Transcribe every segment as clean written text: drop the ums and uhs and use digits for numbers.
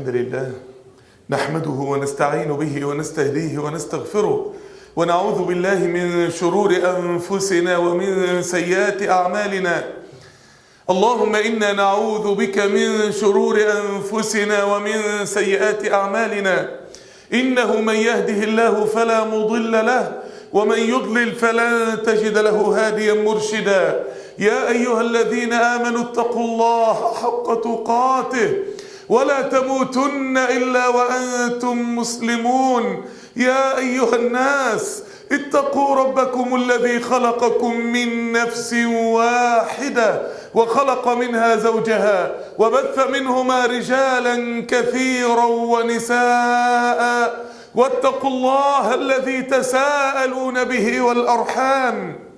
الحمد لله نحمده ونستعين به ونستهديه ونستغفره ونعوذ بالله من شرور أنفسنا ومن سيئات أعمالنا. اللهم إنا نعوذ بك من شرور أنفسنا ومن سيئات أعمالنا. إنه من يهده الله فلا مضل له ومن يضلل فلن تجد له هاديا مرشدا. يا أيها الذين آمنوا اتقوا الله حق تقاته ولا تموتن إلا وأنتم مسلمون. يا أيها الناس اتقوا ربكم الذي خلقكم من نفس واحدة وخلق منها زوجها وبث منهما رجالا كثيرا ونساء واتقوا الله الذي تساءلون به والأرحام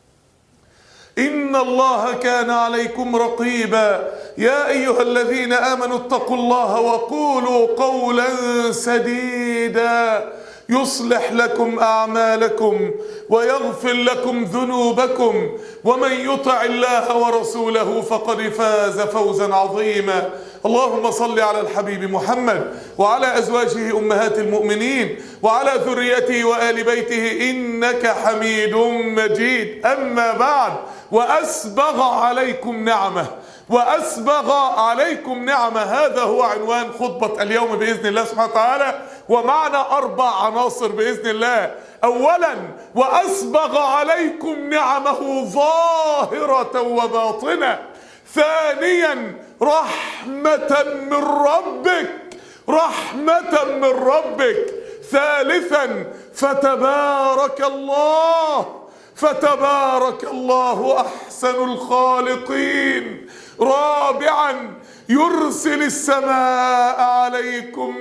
إن الله كان عليكم رقيبا. يا أيها الذين آمنوا اتقوا الله وقولوا قولا سديدا يصلح لكم أعمالكم ويغفر لكم ذنوبكم ومن يطع الله ورسوله فقد فاز فوزا عظيما. اللهم صل على الحبيب محمد وعلى أزواجه أمهات المؤمنين وعلى ذريته وآل بيته إنك حميد مجيد. أما بعد، وأسبغ عليكم نعمه هذا هو عنوان خطبة اليوم بإذن الله سبحانه وتعالى، ومعنا 4 عناصر بإذن الله. أولا، وأسبغ عليكم نعمه ظاهرة وباطنة. ثانيا، رحمة من ربك. ثالثا، فتبارك الله أحسن الخالقين. رابعا، يرسل السماء عليكم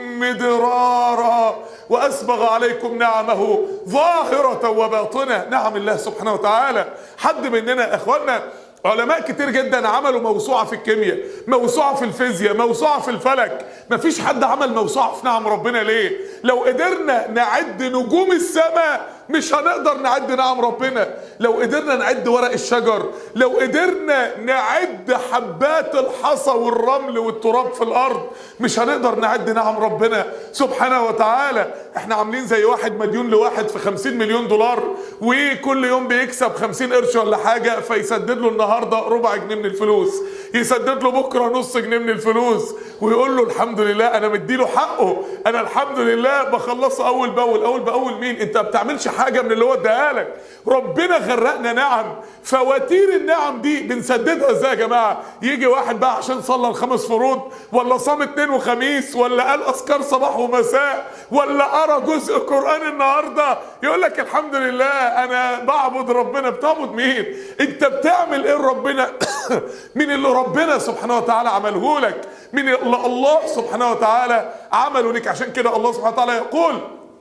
مدرارا. وأسبغ عليكم نعمه ظاهرة وباطنة. نعم الله سبحانه وتعالى. حد مننا أخواننا علماء كتير جدا عملوا موسوعة في الكيمياء، موسوعة في الفيزياء، موسوعة في الفلك. مفيش حد عمل موسوعة في نعم ربنا. ليه؟ لو قدرنا نعد نجوم السماء مش هنقدر نعد نعم ربنا. لو قدرنا نعد ورق الشجر، لو قدرنا نعد حبات الحصى والرمل والتراب في الأرض، مش هنقدر نعد نعم ربنا سبحانه وتعالى. احنا عاملين زي واحد مديون لواحد في 50 مليون دولار، وكل يوم بيكسب 50 قرش ولا حاجة، فيسدد له النهاردة ربع جنيه من الفلوس، يسدد له بكرة نص جنيه من الفلوس، ويقول له الحمد لله أنا مديله حقه، أنا الحمد لله بخلصه أول بأول. مين؟ أنت ما بتعملش حاجة من اللي هو اداها لك. ربنا غرقنا نعم. فواتير النعم دي بنسددها ازاي يا جماعة؟ يجي واحد بقى عشان صلى ال5 فروض، ولا صام 2 وخميس، ولا قال أذكار صباح ومساء، ولا قرأ جزء قرآن النهاردة، يقول لك الحمد لله أنا بعبد ربنا. بتعبد مين؟ أنت بتعمل إيه ربنا؟ من اللي ربنا سبحانه وتعالى عمله لك، من اللي الله سبحانه وتعالى عمله لك. عشان كده الله سبحانه وتعالى يقول: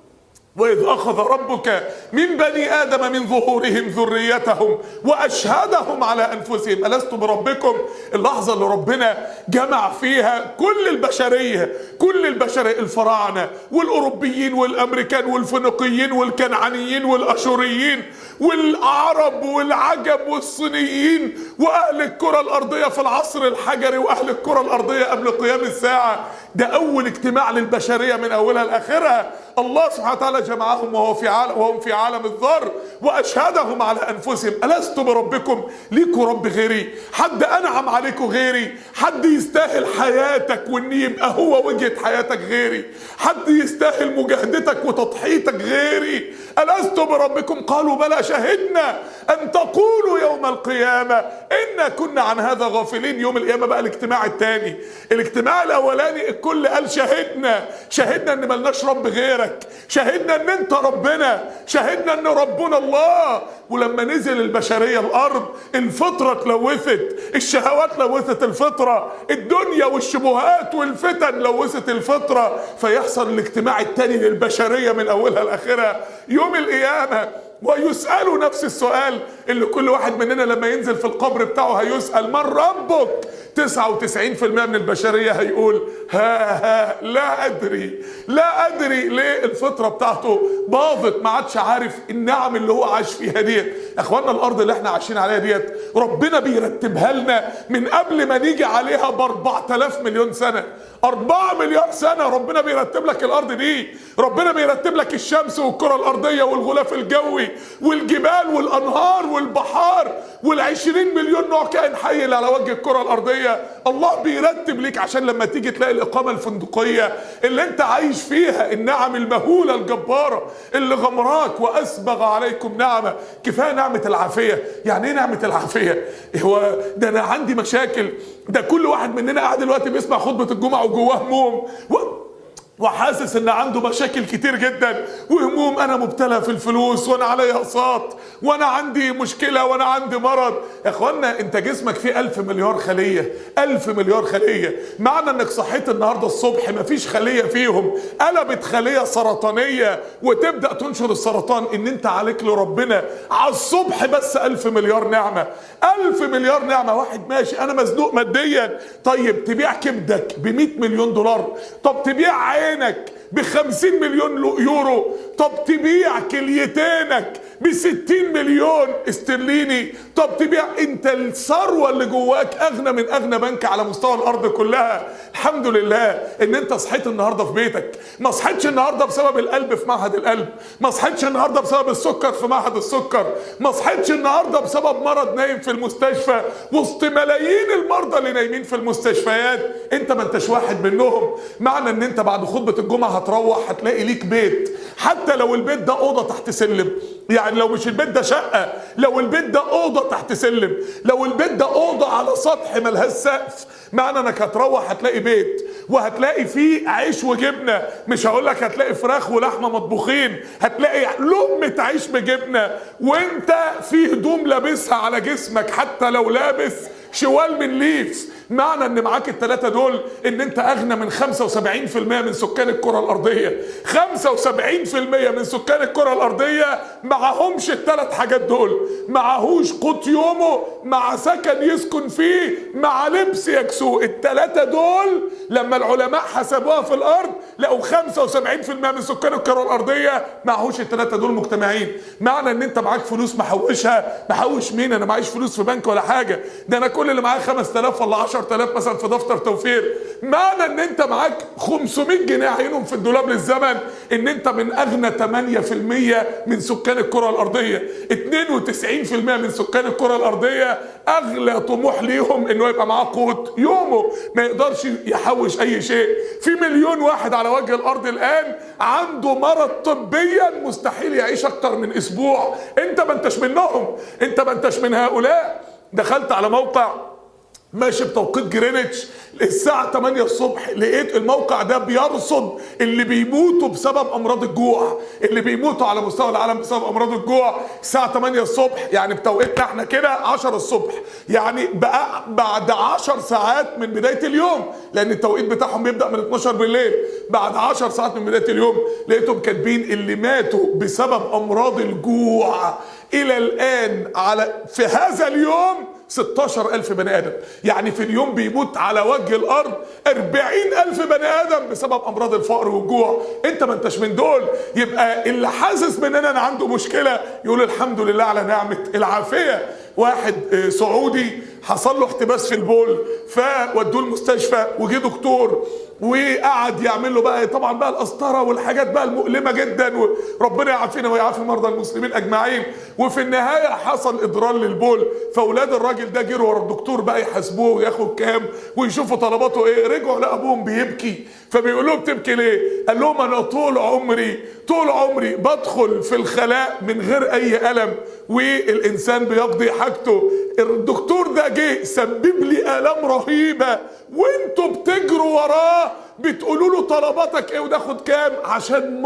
وإذ أخذ ربك من بني آدم من ظهورهم ذريتهم وأشهدهم على أنفسهم ألست بربكم. اللحظة اللي ربنا جمع فيها كل البشرية، الفراعنة والأوروبيين والأمريكان والفينيقيين والكنعانيين والأشوريين والعرب والعجم والصينيين وأهل الكرة الأرضية في العصر الحجري وأهل الكرة الأرضية قبل قيام الساعة. ده أول اجتماع للبشرية من أولها لآخرها. الله سبحانه وتعالى جمعهم وهم في عالم الذر وأشهدهم على أنفسهم ألست بربكم. ليكوا رب غيري؟ حد أنعم عليكم غيري؟ حد يستاهل حياتك وإن يبقى هو وجهة حياتك غيري؟ حد يستاهل مجاهدتك وتضحيتك غيري؟ ألست بربكم؟ قالوا بلى شهدنا أن تقولوا يوم القيامة إنا كنا عن هذا غافلين. يوم القيامة بقى الاجتماع الثاني. الاجتماع الأولاني الكل قال شهدنا إن ملناش رب غيرك، شهدنا إن أنت ربنا، شهدنا إن ربنا الله. ولما نزل البشرية الأرض الفطرة اتلوثت، الشهوات لوثت الفطرة، الدنيا والشبهات والفتن لوثت الفطرة. فيحصل الاجتماع الثاني للبشرية من أولها لآخرها يوم القيامة، ويسألوا نفس السؤال اللي كل واحد مننا لما ينزل في القبر بتاعه هيسأل: من ربك؟ 99% من البشرية هيقول لا أدري. ليه؟ الفطرة بتاعته باظت، ما عادش عارف النعم اللي هو عاش فيها دي. اخوانا الارض اللي احنا عايشين عليها ديت ربنا بيرتبها لنا من قبل ما نيجي عليها ب 4000 مليون سنه. 4 مليار سنة ربنا بيرتب لك الأرض دي. ربنا بيرتب لك الشمس والكرة الأرضية والغلاف الجوي والجبال والأنهار والبحار وال20 مليون نوع كائن حي اللي على وجه الكرة الأرضية. الله بيرتب ليك عشان لما تيجي تلاقي الإقامة الفندقية اللي أنت عايش فيها، النعم المهولة الجبارة اللي غمراك وأسبغ عليكم نعمة. كفاية نعمة العافية. يعني إيه نعمة العافية؟ هو ده أنا عندي مشاكل، ده كل واحد مننا قاعد دلوقتي بيسمع خطبة الجمعة وجواه هموم وحاسس ان عنده مشاكل كتير جدا وهموم. انا مبتلى في الفلوس وانا عليا اقساط وانا عندي مشكلة وانا عندي مرض. يا اخوانا انت جسمك فيه 1000 مليار خلية، 1000 مليار خلية. معنى انك صحيت النهاردة الصبح مفيش خلية فيهم قلبت خلية سرطانية وتبدأ تنشر السرطان، ان انت عليك لربنا على الصبح بس 1000 مليار نعمة. 1000 مليار نعمة. واحد ماشي انا مزنوق ماديا، طيب تبيع كبدك ب100 مليون دولار، طب تبيع عينك ب50 مليون يورو، طب تبيع كليتينك ب60 مليون استرليني، طب تبيع انت الثروة اللي جواك اغنى من اغنى بنك على مستوى الارض كلها. الحمد لله ان انت صحيت النهاردة في بيتك، ما صحيتش النهاردة بسبب القلب في معهد القلب، ما صحيتش النهاردة بسبب السكر في معهد السكر، ما صحيتش النهاردة بسبب مرض نايم في المستشفى وسط ملايين المرضى اللي نايمين في المستشفيات. انت ما انتش واحد منهم. معنى ان انت بعد خطبة الجمعة هتروح هتلاقي ليك بيت، حتى لو البيت ده اوضه تحت سلم. يعني لو مش البيت ده شقه، لو البيت ده اوضه تحت سلم، لو البيت ده اوضه على سطح ملهاش سقف، معنى انك هتروح هتلاقي بيت وهتلاقي فيه عيش وجبنه. مش هقول لك هتلاقي فراخ ولحمه مطبوخين، هتلاقي لقمه عيش بجبنه، وانت في هدوم لابسها على جسمك حتى لو لابس شوال من ليف. معنى ان معاك الثلاثة دول ان انت اغنى من 75% من سكان الكرة الارضية. 75% من سكان الكرة الارضية معهمش الثلاث حاجات دول، معهوش قوت يومه، مع سكن يسكن فيه، مع لبس يكسوه. الثلاثة دول لما العلماء حسبوها في الارض لقوا 75% من سكان الكرة الارضية معهوش الثلاثة دول مجتمعين. معنى ان انت معاك فلوس محوشها. محوش مين؟ انا معيش فلوس في بنك ولا حاجة، ده انا كل اللي معايا 5000 ولا 10,000 مثلا في دفتر توفير. معنى ان انت معاك 500 جنيه عينهم في الدولاب للزمن ان انت من اغنى 8% من سكان الكرة الارضية. 92% من سكان الكرة الارضية اغلى طموح ليهم انه يبقى معاه قوت يومه، ما يقدرش يحوش اي شيء. في 1,000,000 واحد على وجه الارض الان عنده مرض طبيا مستحيل يعيش اكتر من اسبوع. انت ما انتش منهم، انت ما انتش من هؤلاء. دخلت على موقع ماشي بتوقيت جرينتش الساعة 8 الصبح، لقيت الموقع ده بيرصد اللي بيموتوا بسبب أمراض الجوع، اللي بيموتوا على مستوى العالم بسبب أمراض الجوع الساعة 8 الصبح. يعني بتوقيتنا احنا كده 10 الصبح، يعني بقى بعد 10 ساعات من بداية اليوم، لأن التوقيت بتاعهم بيبدأ من 12 بالليل. بعد 10 ساعات من بداية اليوم لقيتهم كاتبين اللي ماتوا بسبب أمراض الجوع إلى الآن في هذا اليوم 16,000 بني آدم. يعني في اليوم بيموت على وجه الأرض 40,000 بني آدم بسبب أمراض الفقر والجوع. أنت ما أنتش من دول. يبقى اللي حاسس مننا أن عنده مشكلة يقول الحمد لله على نعمة العافية. واحد سعودي حصل له احتباس في البول فودوه المستشفى وجه دكتور وقعد يعمل له بقى طبعا بقى القسطره والحاجات بقى المؤلمه جدا، وربنا يعافينا ويعافي مرضى المسلمين اجمعين. وفي النهايه حصل اضرار للبول، فاولاد الراجل ده جروا ورا الدكتور بقى يحاسبوه وياخد كام ويشوفوا طلباته ايه. رجعوا لابوهم بيبكي، فبيقول لهم بتبكي ليه؟ قال لهم انا طول عمري بدخل في الخلاء من غير اي الم والانسان بيقضي حاجته. الدكتور ده جه سبب لي الام رهيبه وانتوا بتجروا وراه بتقولوا له طلباتك ايه وتاخد كام، عشان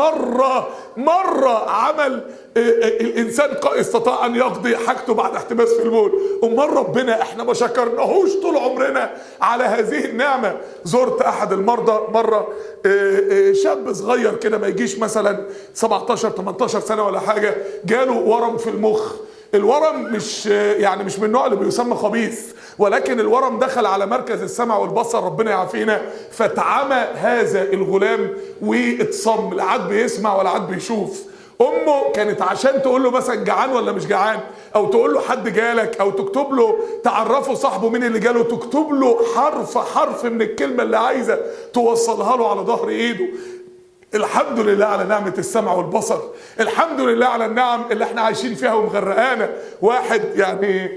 مره عمل الانسان استطاع ان يقضي حاجته بعد احتباس في البول. امال ربنا احنا ما شكرناهوش طول عمرنا على هذه النعمه. زرت احد المرضى مره، شاب صغير كده ما يجيش مثلا 17 18 سنه ولا حاجه، جاله ورم في المخ. الورم مش من النوع اللي بيسمى خبيث، ولكن الورم دخل على مركز السمع والبصر ربنا يعافينا، فتعمى هذا الغلام واتصم، لا عاد بيسمع ولا عاد بيشوف. امه كانت عشان تقول له مثلا جعان ولا مش جعان، او تقول له حد جالك، او تكتب له تعرفه صاحبه مين اللي جاله، تكتب له حرف حرف من الكلمه اللي عايزه توصلها له على ظهر ايده. الحمد لله على نعمة السمع والبصر، الحمد لله على النعم اللي احنا عايشين فيها ومغرقانا. واحد يعني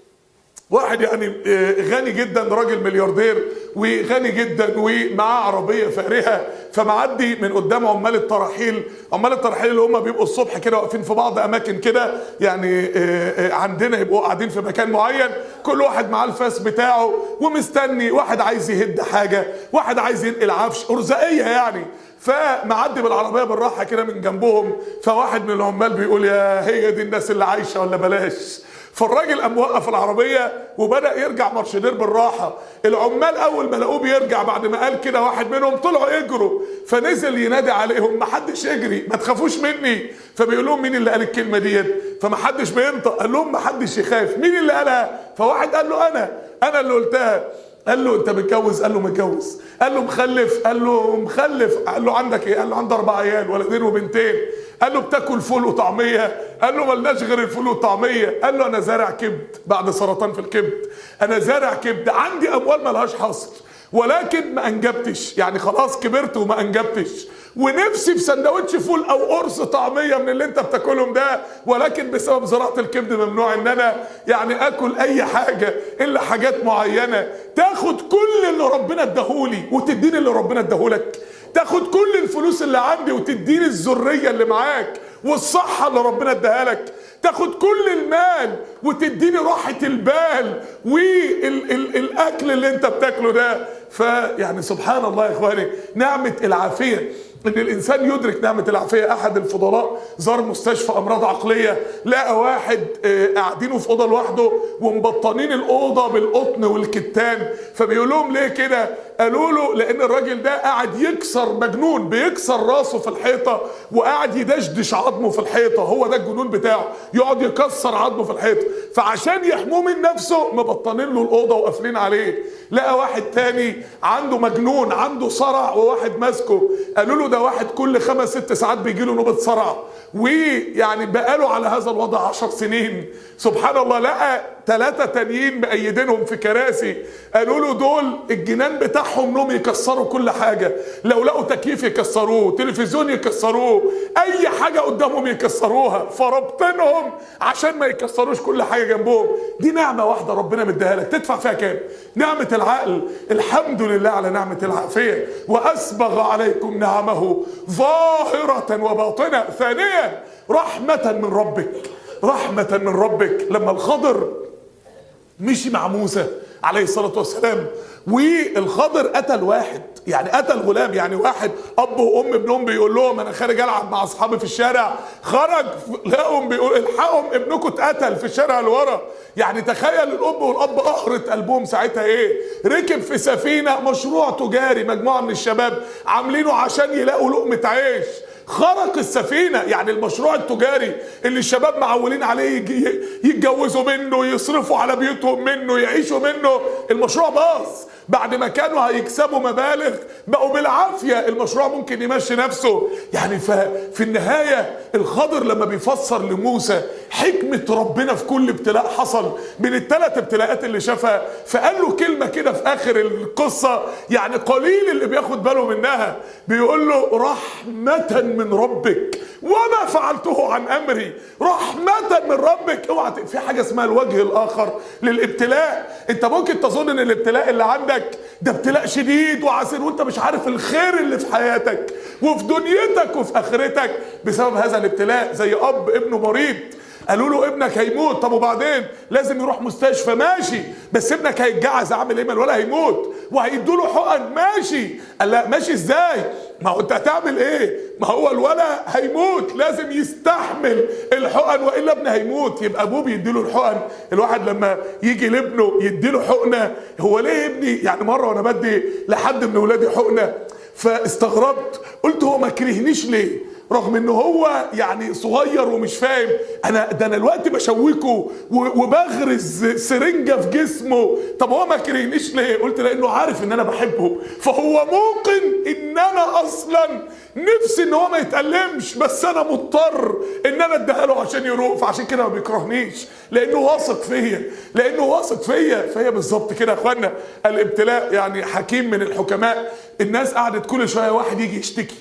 غني جدا، راجل ملياردير وغني جدا ومعاه عربيه فارهه، فمعدي من قدام عمال الترحيل اللي هم بيبقوا الصبح كده واقفين في بعض اماكن كده، يعني عندنا يبقوا قاعدين في مكان معين، كل واحد معاه الفاس بتاعه ومستني، واحد عايز يهد حاجه، واحد عايز ينقل عفش، ارزاقيه يعني. فمعدي بالعربيه بالراحه كده من جنبهم، فواحد من العمال بيقول يا هي دي الناس اللي عايشه ولا بلاش. فالراجل قام وقف العربيه وبدا يرجع مارشدير بالراحه. العمال اول ما لقوه بيرجع بعد ما قال كده واحد منهم طلعوا يجروا، فنزل ينادي عليهم ما حدش يجري، ما تخافوش مني. فبيقول لهم مين اللي قال الكلمه ديت؟ فما حدش بينطق. قال لهم ما حدش يخاف. مين اللي قالها؟ فواحد قال له انا اللي قلتها. قال له انت متجوز؟ قال له متجوز. قال له مخلف؟ قال له مخلف. قال له عندك ايه؟ قال له عندي 4 عيال، ولدين وبنتين. قال له بتاكل فول وطعميه؟ قال له ملناش غير الفول والطعميه. قال له انا زارع كبد بعد سرطان في الكبد، انا زارع كبد، عندي اموال ملهاش حصر، ولكن ما انجبتش، يعني خلاص كبرت وما انجبتش، ونفسي في سندوتش فول او قرص طعميه من اللي انت بتاكلهم ده، ولكن بسبب زراعه الكبد ممنوع ان انا يعني اكل اي حاجه الا حاجات معينه. تاخد كل اللي ربنا اداهولي وتديني اللي ربنا اداهولك، تاخد كل الفلوس اللي عندي وتديني الذريه اللي معاك والصحه اللي ربنا اداها لك، تاخد كل المال وتديني راحه البال والاكل اللي انت بتاكله ده. فيعني سبحان الله يا اخواني، نعمه العافيه، ان الانسان يدرك نعمه العافيه. احد الفضلاء زار مستشفى امراض عقليه، لقى واحد قاعدينه في اوضه لوحده ومبطنين الاوضه بالقطن والكتان. فبيقول لهم ليه كده؟ قالوا له لان الراجل ده قاعد يكسر، مجنون بيكسر راسه في الحيطه وقاعد يدشدش عظمه في الحيطه، هو ده الجنون بتاعه، يقعد يكسر عظمه في الحيطه، فعشان يحموه من نفسه مبطنين له الاوضه وقافلين عليه. لقى واحد تاني عنده مجنون، عنده صرع وواحد ماسكه، قالوا له ده واحد كل 5-6 ساعات بيجي له نوبه صرع، ويعني بقاله على هذا الوضع 10 سنين. سبحان الله. لقى 3 تانيين مأيدينهم في كراسي، قالوا له دول الجنان بتاعهم انهم يكسروا كل حاجه، لو لقوا تكييف يكسروه، تلفزيون يكسروه، اي حاجه قدامهم يكسروها، فربطنهم عشان ما يكسروش كل حاجه جنبهم. دي نعمه واحده ربنا مديها لك، تدفع فيها كام؟ نعمه العقل. الحمد لله على نعمه العافيه. واسبغ عليكم نعمه ظاهره وباطنه. ثانيا رحمه من ربك، رحمه من ربك. لما الخضر مشي مع موسى عليه الصلاة والسلام، والخضر قتل واحد، يعني قتل غلام، يعني واحد اب وام ابنهم بيقول لهم انا خارج العب مع اصحابي في الشارع، خرج لقاهم بيقول الحقهم ابنكم اتقتل في الشارع اللي ورا. يعني تخيل الام والاب قهرت قلبهم ساعتها ايه. ركب في سفينه، مشروع تجاري، مجموعه من الشباب عاملينه عشان يلاقوا لقمه عيش، خرق السفينة. يعني المشروع التجاري اللي الشباب معولين عليه يتجوزوا منه، يصرفوا على بيوتهم منه، يعيشوا منه، المشروع باظ. بعد ما كانوا هيكسبوا مبالغ بقوا بالعافية المشروع ممكن يمشي نفسه. يعني في النهاية الخضر لما بيفسر لموسى حكمة ربنا في كل ابتلاء حصل من ال3 ابتلاءات اللي شافها، فقال له كلمة كده في آخر القصة يعني قليل اللي بياخد باله منها. بيقول له رحمة من ربك وما فعلته عن أمري. رحمة من ربك. اوعى في حاجة اسمها الوجه الآخر للابتلاء. انت ممكن تظن ان الابتلاء اللي عندك ده ابتلاء شديد وعسير وانت مش عارف الخير اللي في حياتك وفي دنيتك وفي آخرتك بسبب هذا الابتلاء. زي أب ابنه مريض، قالوا له ابنك هيموت، طب وبعدين؟ لازم يروح مستشفى، ماشي، بس ابنك هيتجعز، عامل ايه؟ ولا هيموت وهيدوا له حقن، ماشي. قال لا ماشي ازاي؟ ما هو انت هتعمل ايه؟ ما هو الولد هيموت، لازم يستحمل الحقن والا ابنه هيموت. يبقى ابوه بيديله الحقن. الواحد لما يجي لابنه يديله حقنه، هو ليه ابني؟ يعني مره وانا بدي لحد من ولادي حقنه فاستغربت، قلت هو ما كرهنيش ليه؟ رغم ان هو يعني صغير ومش فاهم. انا دلوقتي بشوكه وبغرز سرنجة في جسمه. طب هو ما كرهنيش ليه؟ قلت لانه عارف ان انا بحبه، فهو موقن ان انا اصلا نفسي ان هو ما يتألمش، بس انا مضطر ان انا اديها له عشان يروق، فعشان كده ما بيكرهنيش، لانه واثق فيا. فهي بالظبط كده يا اخوانا. الابتلاء يعني حكيم من الحكماء. الناس قعدت كل شويه واحد يجي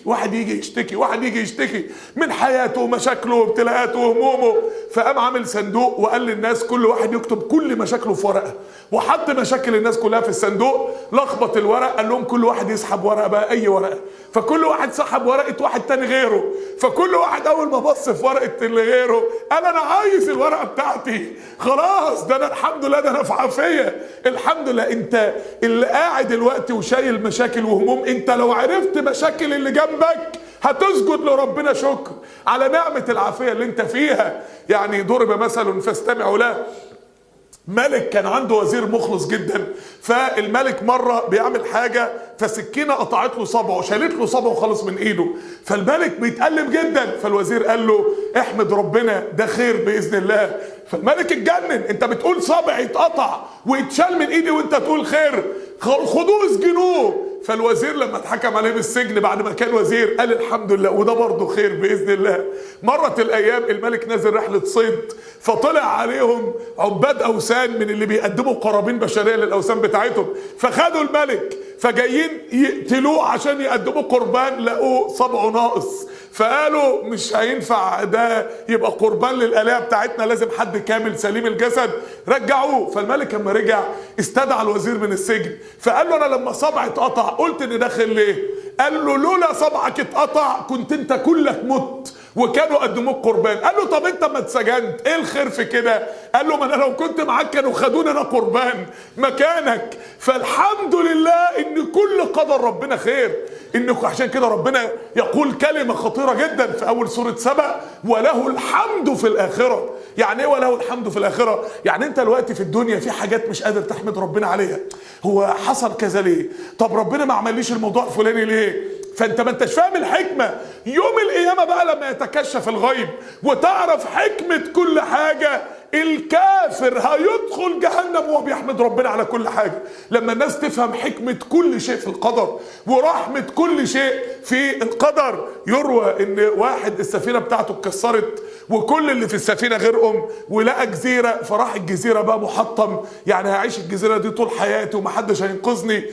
يشتكي من حياته ومشاكله وابتلاءاته وهمومه، فقام عامل صندوق وقال للناس كل واحد يكتب كل مشاكله في ورقه، وحط مشاكل الناس كلها في الصندوق، لخبط الورق، قال لهم كل واحد يسحب ورقه بقى، اي ورقه. فكل واحد سحب ورقه واحد تاني غيره، فكل واحد اول ما بص في ورقه اللي غيره قال انا عايز الورقه بتاعتي، خلاص ده انا الحمد لله، ده انا في عافيه الحمد لله. انت اللي قاعد دلوقتي وشايل مشاكل وهموم، انت لو عرفت مشاكل اللي جنبك هتسجد لربنا شكر على نعمه العافيه اللي انت فيها. يعني ضرب مثل فاستمعوا له. ملك كان عنده وزير مخلص جدا، فالملك مرة بيعمل حاجة فسكينة قطعت له صبعه، شالت له صبعه خالص من ايده، فالملك بيتألم جدا. فالوزير قال له احمد ربنا ده خير بإذن الله. فالملك اتجنن، انت بتقول صبعي اتقطع ويتشال من ايدي وانت تقول خير، خدوه اسجنوه. فالوزير لما اتحكم عليه بالسجن بعد ما كان وزير قال الحمد لله وده برضه خير بإذن الله. مرت الأيام، الملك نازل رحلة صيد، فطلع عليهم عباد أوثان من اللي بيقدموا قرابين بشرية للأوثان بتاعتهم، فخدوا الملك فجايين يقتلوه عشان يقدموا قربان، لقوه صبعه ناقص، فقالوا مش هينفع ده يبقى قربان للآلهة بتاعتنا، لازم حد كامل سليم الجسد، رجعوه. فالملك لما رجع استدعى الوزير من السجن، فقال له انا لما صبعي اتقطع قلت اني داخل ليه؟ قال له لولا صبعك اتقطع كنت انت كلك مت وكانوا قدموك قربان. قال له طب انت ما اتسجنت، ايه الخير في كده؟ قال له ما انا لو كنت معاك كانوا خدوني انا قربان مكانك. فالحمد لله ان كل قدر ربنا خير. انك عشان كده ربنا يقول كلمة خطيرة جدا في اول سورة سبأ، وله الحمد في الاخرة. يعني ايه وله الحمد في الاخرة؟ يعني انت دلوقتي في الدنيا في حاجات مش قادر تحمد ربنا عليها، هو حصل كذا ليه؟ طب ربنا ما عمليش الموضوع الفلاني ليه؟ فانت ما انتش فاهم الحكمة. يوم القيامة بقى لما يتكشف الغيب وتعرف حكمة كل حاجة، الكافر هيدخل جهنم وهو بيحمد ربنا على كل حاجة. لما الناس تفهم حكمة كل شيء في القدر ورحمة كل شيء في القدر. يروى ان واحد السفينة بتاعته اتكسرت وكل اللي في السفينة غرقهم، ولقى جزيرة، فراح الجزيرة بقى محطم، يعني هعيش الجزيرة دي طول حياتي ومحدش هينقذني،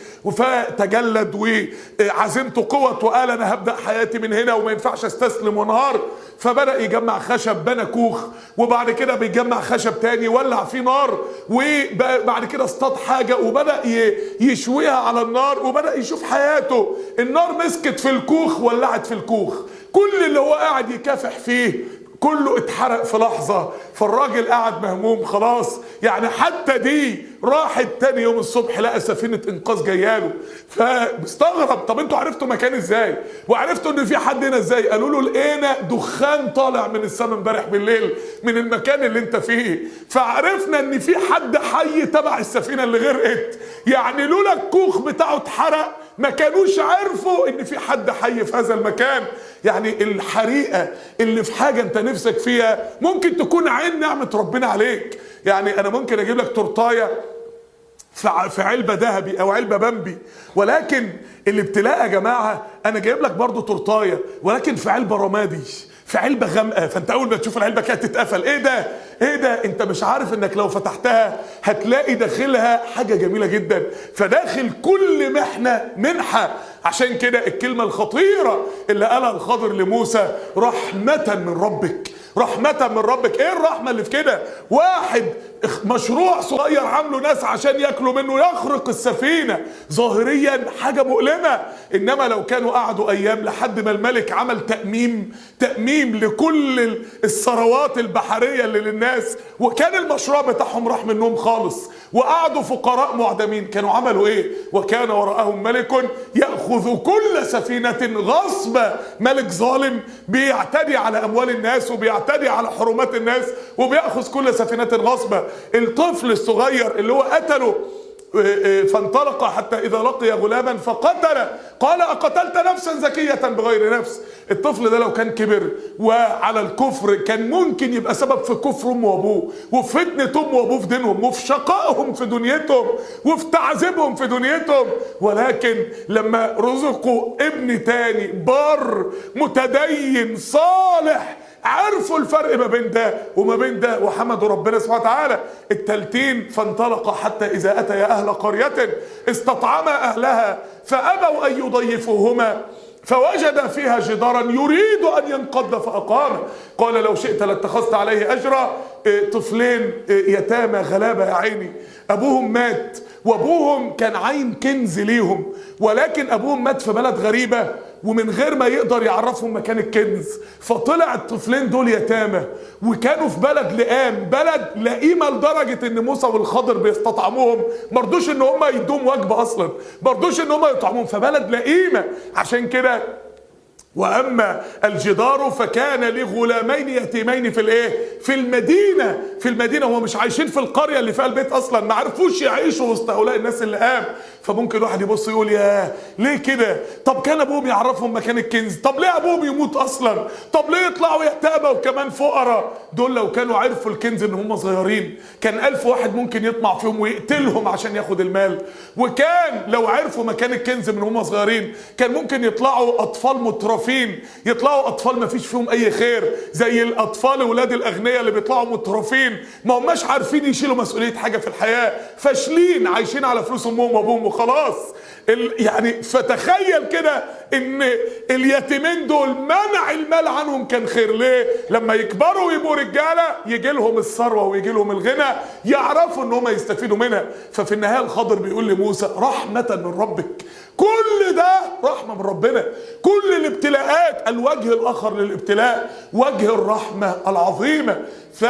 فتجلد وعزمته قوة وقال انا هبدأ حياتي من هنا وما ينفعش استسلم وانهار. فبدأ يجمع خشب، بنى كوخ، وبعد كده بيجمع خشب تاني ولع فيه نار، وبعد كده اصطاد حاجة وبدأ يشويها على النار، وبدأ يشوف حياته. النار مسكت في الكوخ ولعت في الكوخ، كل اللي هو قاعد يكافح فيه كله اتحرق في لحظة. فالراجل قاعد مهموم خلاص، يعني حتى دي راحت. تاني يوم الصبح لقى سفينة انقاذ جاياله، فمستغرب طب انتوا عرفتوا مكان ازاي؟ وعرفتوا ان في حد هنا ازاي؟ قالوا له لقينا دخان طالع من السماء امبارح بالليل من المكان اللي انت فيه، فعرفنا ان في حد حي تبع السفينة اللي غرقت. يعني لولا الكوخ بتاعه اتحرق ما كانوش عرفوا ان في حد حي في هذا المكان. يعني الحريقة اللي في حاجة انت نفسك فيها ممكن تكون عين نعمة ربنا عليك. يعني انا ممكن اجيب لك تورتايه في علبة ذهبي او علبة بامبي، ولكن الابتلاء يا جماعة انا جايب لك برضو تورتايه ولكن في علبة رمادي، في علبة غامقة، فانت اول ما تشوف العلبة كده تتقفل، ايه ده؟ ايه ده؟ انت مش عارف انك لو فتحتها هتلاقي داخلها حاجة جميلة جدا، فداخل كل محنة منحة. عشان كده الكلمة الخطيرة اللي قالها الخضر لموسى، رحمة من ربك، رحمة من ربك. ايه الرحمة اللي في كده؟ واحد مشروع صغير عامله ناس عشان ياكلوا منه يخرق السفينة، ظاهريا حاجة مؤلمة، انما لو كانوا قعدوا ايام لحد ما الملك عمل تأميم لكل الثروات البحرية اللي للناس، وكان المشروع بتاعهم راح منهم خالص وقعدوا فقراء معدمين، كانوا عملوا ايه؟ وكان وراءهم ملك يأخذ كل سفينة غصبا. ملك ظالم بيعتدي على اموال الناس وبيعتدي على حرمات الناس وبيأخذ كل سفينة غصبا. الطفل الصغير اللي هو قتله فانطلق حتى إذا لقي غلاما فقتل قال أقتلت نفسا زكية بغير نفس. الطفل ده لو كان كبر وعلى الكفر كان ممكن يبقى سبب في كفر أمه وأبوه، وفي فتنة أمه وأبوه في دينهم، وفي شقائهم في دنيتهم، وفي تعذيبهم في دنيتهم. ولكن لما رزقوا ابن تاني بار متدين صالح عرفوا الفرق ما بين ده وما بين ده وحمدوا ربنا سبحانه وتعالى. التالتين فانطلق حتى إذا أتيا أهل قرية استطعما أهلها فأبوا أن يضيفوهما فوجد فيها جدارا يريد أن ينقض فأقامه قال لو شئت لاتخذت عليه أجرا. طفلين يتامى غلابة يا عيني، أبوهم مات وأبوهم كان عين كنز ليهم، ولكن أبوهم مات في بلد غريبة ومن غير ما يقدر يعرفهم مكان الكنز، فطلع الطفلين دول يتامى وكانوا في بلد لئام، بلد لئيمه لدرجه ان موسى والخضر بيستطعموهم، مرضوش ان هم يدوم وجبه اصلا، مرضوش ان هم يطعموهم، فبلد لئيمه. عشان كده واما الجدار فكان لغلامين يتيمين في الايه؟ في المدينه. في المدينه، هم مش عايشين في القريه اللي فيها البيت اصلا، ما عرفوش يعيشوا وسط هؤلاء الناس اللي قام. فممكن واحد يبص يقول يا ليه كده؟ طب كان ابوهم يعرفهم مكان الكنز؟ طب ليه ابوهم يموت اصلا؟ طب ليه يطلعوا يتامى وكمان فقراء؟ دول لو كانوا عرفوا الكنز ان هم صغيرين كان 1000 واحد ممكن يطمع فيهم ويقتلهم عشان ياخد المال، وكان لو عرفوا مكان الكنز من هم صغيرين كان ممكن يطلعوا اطفال مترفين، يطلعوا اطفال ما فيش فيهم اي خير، زي الاطفال ولاد الاغنياء اللي بيطلعوا مترفين ما هماش عارفين يشيلوا مسؤوليه حاجه في الحياه، فاشلين عايشين على فلوس امهم وابوهم وخلاص. يعني فتخيل كده ان اليتيمين دول منع المال عنهم كان خير. ليه؟ لما يكبروا ويبقوا رجاله يجي لهم الثروه ويجي لهم الغنى يعرفوا ان هم يستفيدوا منها. ففي النهايه الخضر بيقول لموسى رحمه من ربك، كل ده رحمه من ربنا، كل الابتلاءات الوجه الاخر للابتلاء وجه الرحمه العظيمه.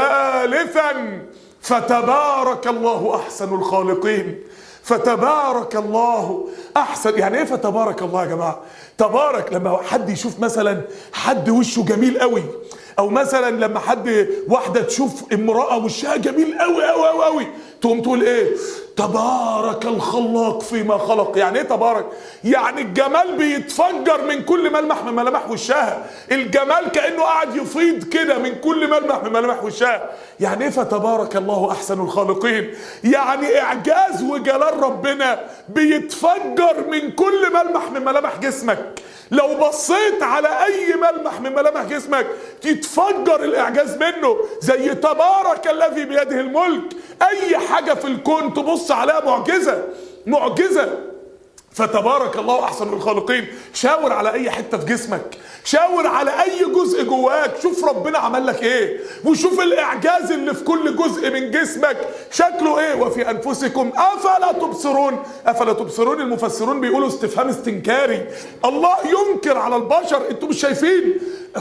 ثالثا فتبارك الله احسن الخالقين. فتبارك الله احسن، يعني ايه فتبارك الله يا جماعه؟ تبارك لما حد يشوف مثلا حد وشه جميل قوي، او مثلا لما واحده تشوف امراه وشها جميل قوي قوي قوي قوي تقوم تقول ايه؟ تبارك الخلاق فيما خلق. يعني ايه تبارك؟ يعني الجمال بيتفجر من كل ملمح من ملامح وشها، الجمال كانه قاعد يفيض كده من كل ملمح من ملامح وشها. يعني ايه فتبارك الله احسن الخالقين؟ يعني اعجاز وجلال ربنا بيتفجر من كل ملمح من ملامح جسمك، لو بصيت على اي ملمح من ملامح جسمك يتفجر الاعجاز منه، زي تبارك الذي بيده الملك. اي حاجه في الكون تبص عليها معجزه معجزه. فتبارك الله احسن الخالقين. شاور على اي حته في جسمك، شاور على اي جزء جواك، شوف ربنا عمل لك ايه، وشوف الاعجاز اللي في كل جزء من جسمك شكله ايه. وفي انفسكم افلا تبصرون. افلا تبصرون المفسرون بيقولوا استفهام استنكاري، الله ينكر على البشر، انتوا مش شايفين؟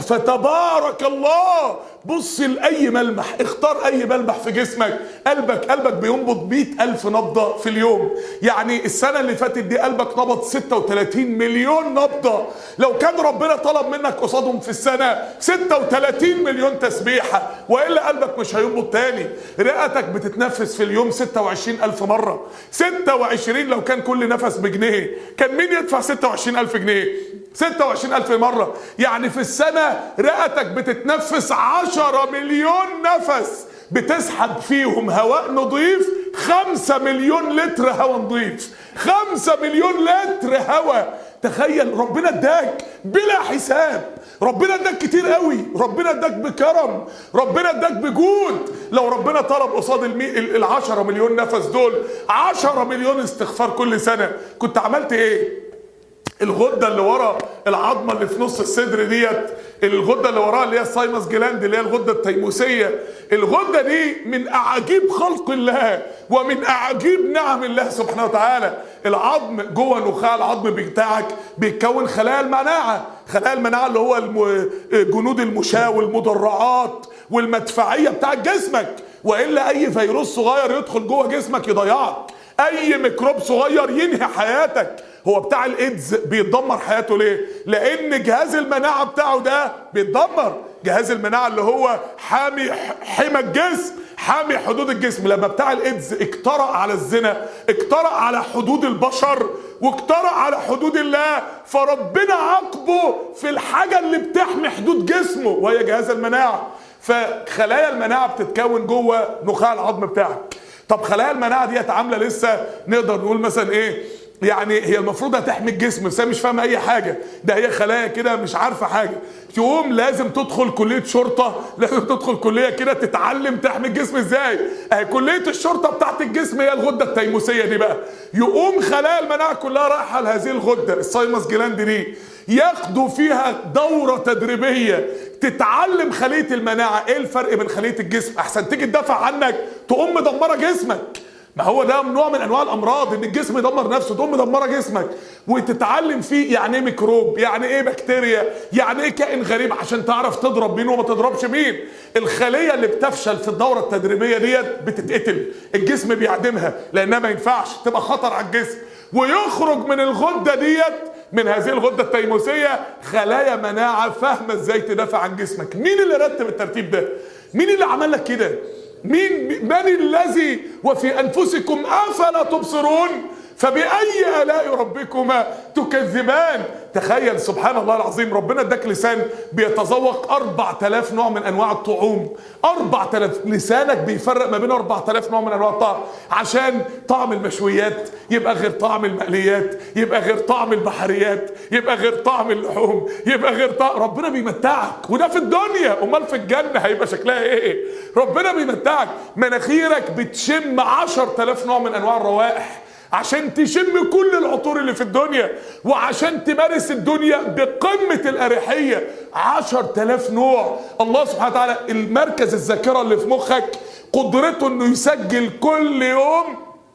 فتبارك الله. بص لأي ملمح، اختار أي ملمح في جسمك. قلبك بينبض 100,000 نبضة في اليوم، يعني السنة اللي فاتت دي قلبك نبض 36 مليون نبضة. لو كان ربنا طلب منك قصادهم في السنة 36 مليون تسبيحة وإلا قلبك مش هينبض تاني. رئتك بتتنفس في اليوم 26,000 مرة. 26 لو كان كل نفس بجنيه كان مين يدفع 26,000 جنيه؟ 26,000 مرة، يعني في السنة رئتك بتتنفس 10 مليون نفس بتسحب فيهم هواء نظيف 5 مليون لتر هواء نظيف. 5 مليون لتر هواء. تخيل ربنا اداك بلا حساب، ربنا اداك كتير قوي، ربنا اداك بكرم، ربنا اداك بجود. لو ربنا طلب قصاد ال10 مليون نفس دول 10 مليون استغفار كل سنة كنت عملت ايه؟ الغده اللي ورا العظمه اللي في نص الصدر ديت، الغده اللي وراها اللي هي السايمس جلاند اللي هي الغده التيموسيه، الغده دي من اعاجيب خلق الله ومن اعاجيب نعم الله سبحانه وتعالى. العظم جوه نخاع العظم بتاعك بيتكون خلايا المناعه، خلايا المناعه اللي هو جنود المشاة والمدرعات والمدفعيه بتاع جسمك، والا اي فيروس صغير يدخل جوه جسمك يضيعك، اي ميكروب صغير ينهي حياتك. هو بتاع الايدز بيتدمر حياته ليه؟ لان جهاز المناعه بتاعه ده بيتدمر. جهاز المناعه اللي هو حامي حمى الجسم، حامي حدود الجسم. لما بتاع الايدز اجترأ على الزنا، اجترأ على حدود البشر واجترأ على حدود الله، فربنا عاقبه في الحاجة اللي بتحمي حدود جسمه وهي جهاز المناعة. فخلايا المناعة بتتكون جوه نخاع العظم بتاعك. طب خلايا المناعة ديت عاملة لسه نقدر نقول مثلا ايه، يعني هي المفروض هتحمي الجسم بس هي مش فاهمه اي حاجه، ده هي خلايا كده مش عارفه حاجه. يقوم لازم تدخل كليه شرطه، لازم تدخل كليه كده تتعلم تحمي الجسم ازاي. كليه الشرطه بتاعت الجسم هي الغده التيموسيه دي بقى. يقوم خلايا المناعه كلها رايحه لهذه الغده السايمس جلاند دي، ياخدوا فيها دوره تدريبيه تتعلم خليه المناعه ايه الفرق بين خليه الجسم، احسن تيجي تدافع عنك تقوم مدمره جسمك. ما هو ده نوع من انواع الامراض، ان الجسم يدمر نفسه، تقوم مدمره جسمك وتتعلم فيه يعني ايه ميكروب، يعني ايه بكتيريا، يعني ايه كائن غريب، عشان تعرف تضرب مين وما تضربش مين. الخليه اللي بتفشل في الدوره التدريبيه ديت بتتقتل، الجسم بيعدمها لانها ما ينفعش تبقى خطر على الجسم، ويخرج من الغده ديت، من هذه الغده التيموسيه، خلايا مناعه فاهمه ازاي تدافع عن جسمك. مين اللي رتب الترتيب ده؟ مين اللي عمل لك كده؟ من الذي وفي أنفسكم أفلا تبصرون فبأي آلاء ربكما تكذبان. تخيل سبحان الله العظيم، ربنا اداك لسان بيتذوق 4000 نوع من انواع الطعوم، 4000 لسانك بيفرق ما بين 4000 نوع من انواع الطعم، عشان طعم المشويات يبقى غير طعم المقليات، يبقى غير طعم البحريات، يبقى غير طعم اللحوم، يبقى غير طعم. ربنا بيمتعك، وده في الدنيا، امال في الجنة هيبقى شكلها ايه؟ ربنا بيمتعك، مناخيرك بتشم 10000 نوع من انواع الروائح عشان تشم كل العطور اللي في الدنيا، وعشان تمارس الدنيا بقمة الأريحية. 10000 نوع. الله سبحانه وتعالى المركز الذاكرة اللي في مخك قدرته انه يسجل كل يوم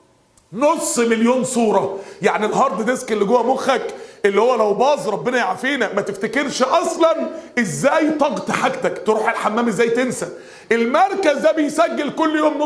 500,000 صورة. يعني الهارد ديسك اللي جوه مخك اللي هو لو باظ ربنا يعافينا ما تفتكرش اصلا ازاي طاقت حاجتك، تروح الحمام ازاي تنسى. المركز ده بيسجل كل يوم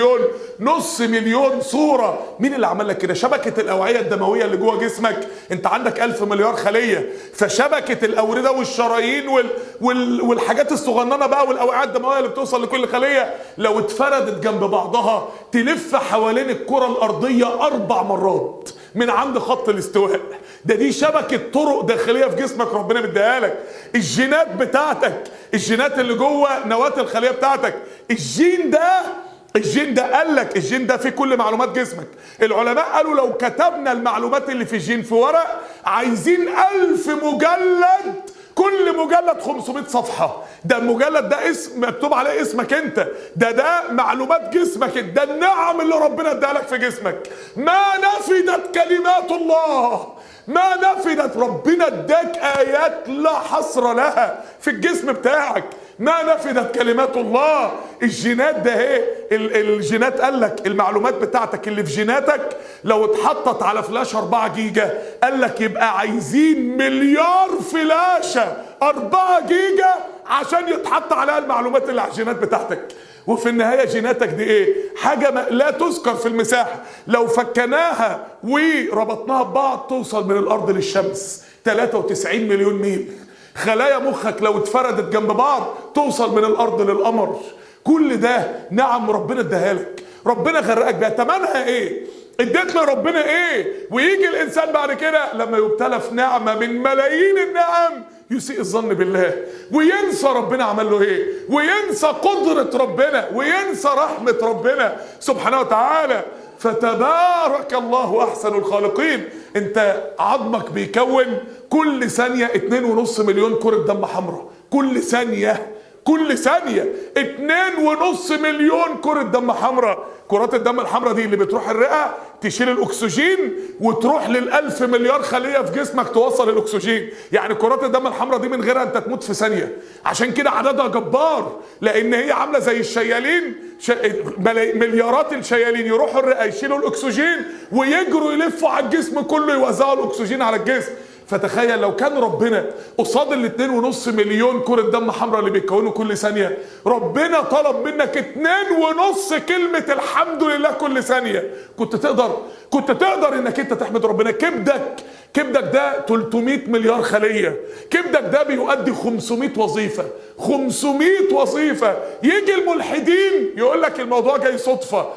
500,000 صورة. مين اللي عمل لك كده؟ شبكة الأوعية الدموية اللي جوه جسمك، انت عندك 1000 مليار خلية، فشبكة الأوردة والشرايين والحاجات الصغننة بقى والأوعية الدموية اللي بتوصل لكل خلية لو اتفردت جنب بعضها تلف حوالين الكرة الأرضية 4 مرات من عند خط الاستواء. دي شبكة طرق داخلية في جسمك ربنا مديها لك. الجينات بتاعتك، الجينات اللي جوه نواة الخلية بتاعتك، الجين ده قال لك الجين ده فيه كل معلومات جسمك. العلماء قالوا لو كتبنا المعلومات اللي في الجين في ورق عايزين 1000 مجلد، كل مجلد 500 صفحة. ده المجلد ده اسم مكتوب عليه اسمك انت، ده معلومات جسمك، ده النعم اللي ربنا اداها لك في جسمك. ما نفدت كلمات الله، ما نفدت. ربنا اداك آيات لا حصر لها في الجسم بتاعك، ما نفدت كلمات الله. الجينات ده اهي، الجينات قال لك المعلومات بتاعتك اللي في جيناتك لو اتحطت على فلاش 4 جيجا قال لك يبقى عايزين مليار فلاشة 4 جيجا عشان يتحط عليها المعلومات اللي على الجينات بتاعتك. وفي النهاية جيناتك دي ايه؟ حاجة لا تذكر في المساحة. لو فكناها وربطناها ببعض توصل من الارض للشمس 93 مليون ميل. خلايا مخك لو اتفردت جنب بعض توصل من الارض للقمر. كل ده نعم ربنا اداها لك، ربنا غرقك بيها. تمنها ايه؟ اديت له ربنا ايه؟ ويجي الانسان بعد كده لما يبتلى في نعمة من ملايين النعم يسيء الظن بالله وينسى ربنا عمل له ايه، وينسى قدرة ربنا، وينسى رحمة ربنا سبحانه وتعالى. فتبارك الله احسن الخالقين. انت عظمك بيكون كل ثانية 2.5 مليون كرة دم حمراء، كل ثانية 2.5 مليون كرة دم حمراء. كرات الدم الحمراء دي اللي بتروح الرئة تشيل الاكسجين وتروح لل1000 مليار خلية في جسمك توصل الاكسجين. يعني كرات الدم الحمراء دي من غيرها انت تموت في ثانية. عشان كده عددها جبار، لان هي عاملة زي الشيالين، مليارات الشيالين يروحوا الرئة يشيلوا الاكسجين ويجروا يلفوا على الجسم كله يوزعوا الاكسجين على الجسم. فتخيل لو كان ربنا قصاد ال2.5 مليون كرة دم حمراء اللي بيتكونوا كل ثانية ربنا طلب منك 2.5 كلمة الحمد لله كل ثانية، كنت تقدر انك انت تحمد ربنا. كبدك ده 300 مليار خلية، كبدك ده بيؤدي 500 وظيفة، 500 وظيفة. يجي الملحدين يقول لك الموضوع جاي صدفة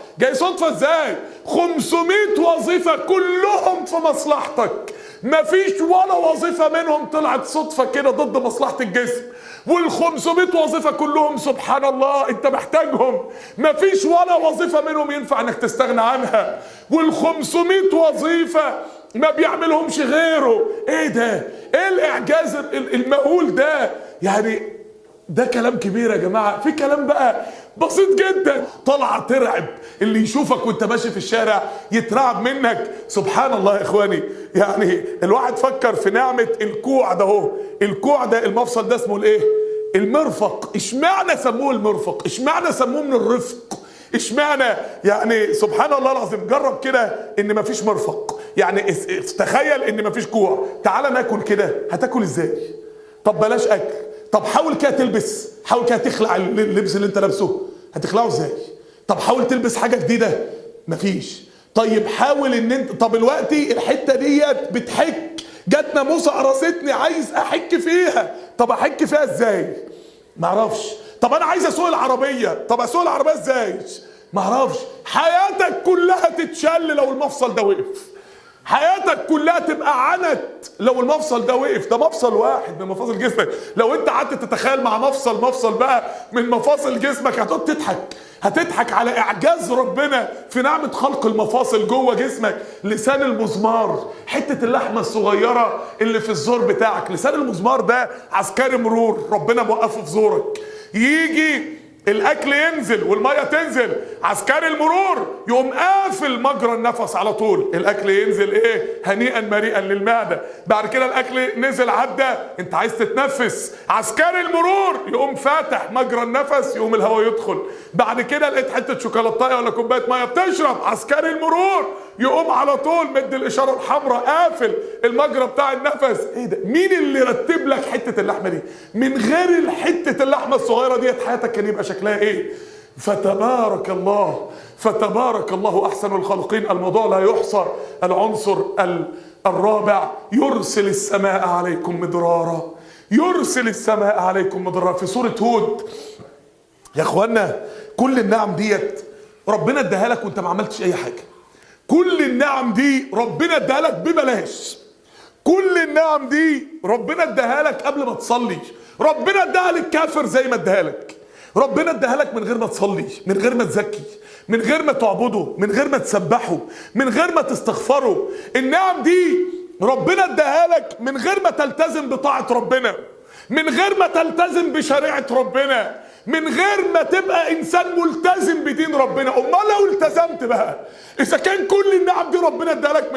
ازاي؟ 500 وظيفة كلهم في مصلحتك، مفيش ولا وظيفة منهم طلعت صدفة كده ضد مصلحة الجسم، وال500 وظيفة كلهم سبحان الله انت محتاجهم، مفيش ولا وظيفة منهم ينفع انك تستغنى عنها، وال500 وظيفة ما بيعملهمش غيره. ايه ده؟ ايه الاعجاز المهول ده؟ يعني ده كلام كبير يا جماعة. في كلام بقى بسيط جدا طلع ترعب، اللي يشوفك وانت ماشي في الشارع يترعب منك. سبحان الله يا اخواني، يعني الواحد فكر في نعمة الكوع ده اهو. الكوع ده المفصل ده اسمه الايه؟ المرفق. اشمعنى سموه المرفق؟ اشمعنى سموه من الرفق؟ اشمعنى؟ يعني سبحان الله العظيم. جرب كده ان مفيش مرفق، يعني تخيل ان مفيش كوع، تعال ناكل كده، هتاكل ازاي؟ طب بلاش اكل، طب حاول كده تلبس، حاول كده تخلع اللبس اللي انت لابسه، هتخلعه ازاي؟ طب حاول تلبس حاجه جديده، مفيش. طيب حاول ان انت، طب دلوقتي الحته ديت بتحك، جت ناموسه قرصتني عايز احك فيها، طب احك فيها ازاي؟ معرفش. طب انا عايز اسوق العربيه، طب اسوق العربيه ازاي؟ معرفش. حياتك كلها تتشل لو المفصل ده وقف، حياتك كلها تبقى عنت لو المفصل ده وقف. ده مفصل واحد من مفاصل جسمك، لو انت قعدت تتخيل مع مفصل بقى من مفاصل جسمك هتقعد هتضحك على اعجاز ربنا في نعمة خلق المفاصل جوه جسمك. لسان المزمار، حتة اللحمة الصغيرة اللي في الزور بتاعك، لسان المزمار ده عسكري مرور ربنا موقفه في زورك، يجي الاكل ينزل والميه تنزل، عسكري المرور يقوم قافل مجرى النفس على طول، الاكل ينزل ايه؟ هنيئا مريئا للمعده. بعد كده الاكل نزل عدى، انت عايز تتنفس، عسكري المرور يقوم فاتح مجرى النفس، يقوم الهواء يدخل. بعد كده لقيت حته شوكولاته ولا كوبايه ميه بتشرب، عسكري المرور يقوم على طول مد الاشاره الحمراء قافل المجرى بتاع النفس. ايه ده؟ مين اللي رتب لك حته اللحمه دي؟ من غير حته اللحمه الصغيره ديت حياتك كان يبقى شكلها ايه؟ فتبارك الله احسن الخالقين. الموضوع لا يحصى. العنصر الرابع، يرسل السماء عليكم مدرارا، يرسل السماء عليكم مدرارا. في سوره هود يا اخوانا، كل النعم ديت ربنا اداها لك وانت ما عملتش اي حاجه. كل النعم دي ربنا اداها لك ببلاش، كل النعم دي ربنا اداها لك قبل ما تصلي، ربنا اداها للكافر زي ما اداها لك، ربنا اداها لك من غير ما تصلي، من غير ما تزكي، من غير ما تعبده، من غير ما تسبحه، من غير ما تستغفره. النعم دي ربنا اداها لك من غير ما تلتزم بطاعة ربنا، من غير ما تلتزم بشريعة ربنا، من غير ما تبقى انسان ملتزم بدين ربنا. امال لو التزمت بقى، اذا كان كل النعم دي ربنا اداها لك